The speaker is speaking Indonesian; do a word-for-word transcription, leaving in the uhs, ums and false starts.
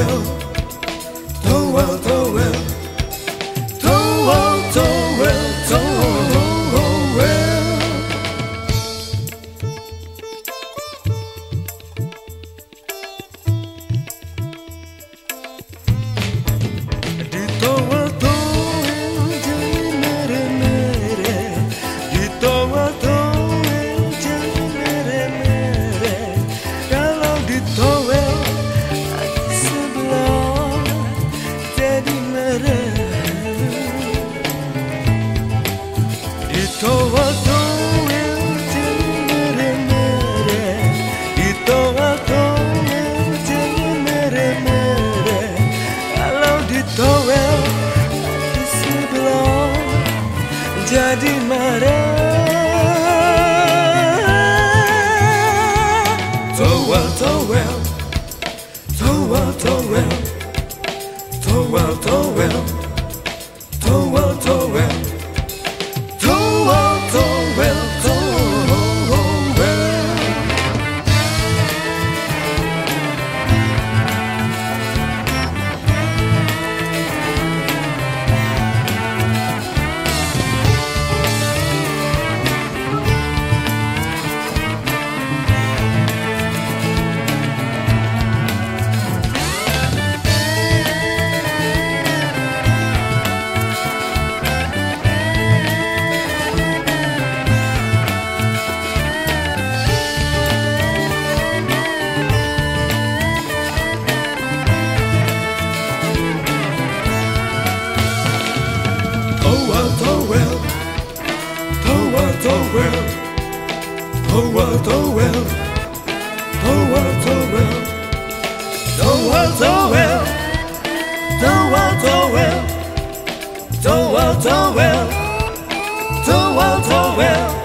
Towel, towel, towel, towel, towel, towel. Di towel, towel, jangan mere-mere. Di towel, towel, jangan mere-mere. Kalau di towel sebelah jadi merah. Di towel, towel, jangan mere-mere. Di towel, towel, jangan mere-mere. Kalau di towel di sebelah jadi marah. Towel, towel, towel, towel, towel, towel, towel, towel, towel, towel, towel. Towel, towel, towel, towel, towel, towel, towel, towel, towel, towel, towel, towel, towel, towel, towel, towel.